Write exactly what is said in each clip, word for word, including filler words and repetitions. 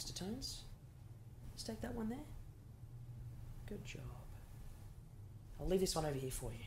extra tones. Let's take that one there. Good job. I'll leave this one over here for you.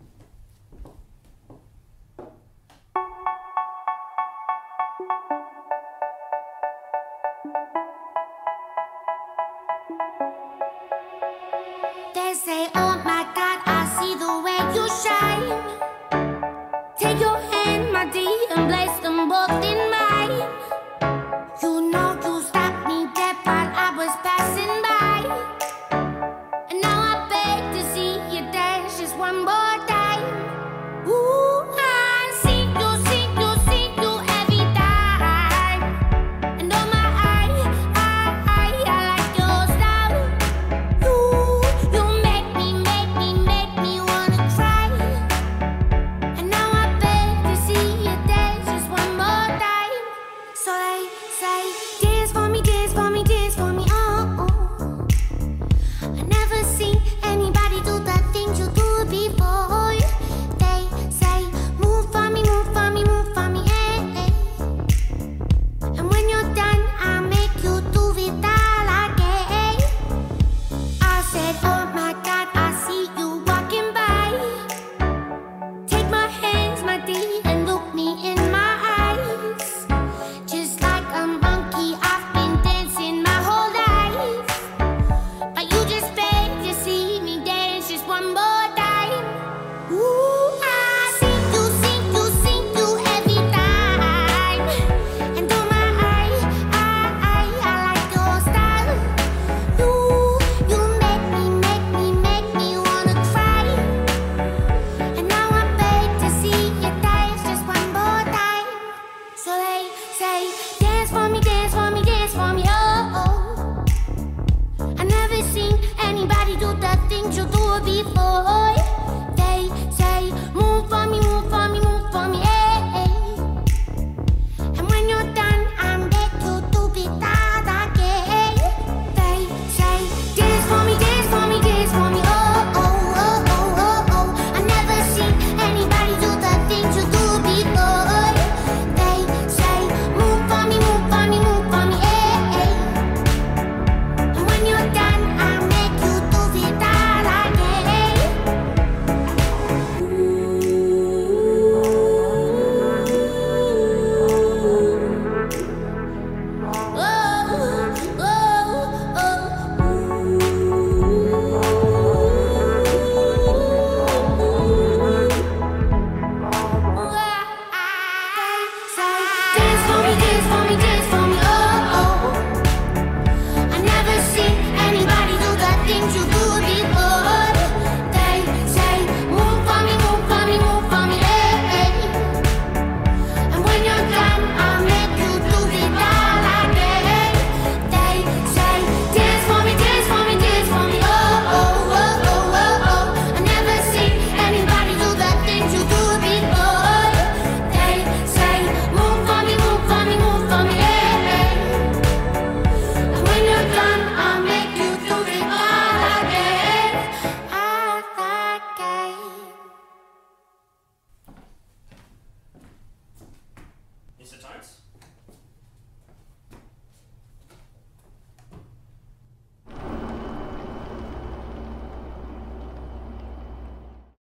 They say, oh my God, I see the way you shine. Take your hand, my dear, and place them both in mine. You know you stopped me dead while I was passing by. And now I beg to see you dance just one more time. Ooh, I see you, see you, see you every time. And oh my, I, I, I, I like your style. You, you make me, make me, make me wanna cry. And now I beg to see you dance just one more time. So they say, dance for me, dance for me, dance for me, oh, oh. I never seen anybody do the things you do before. They say, move for me, move for me, move for me, eh, eh. And when you're done, I'll make you do it all again. I said, oh my God, I see you walking by. Take my hands, my dear, and look me in my eyes. Just like a monkey, I've been dancing my whole life. But you just beg to see me dance just one more time. Ooh, I see you, see you, see you every time. And oh my, I, I, I, I like your style. You, you make me, make me, make me wanna cry. And now I beg to see you dance just one more time. So they say, dance for me, dance for me, dance for me, oh, oh. I never seen anybody do the things you do before.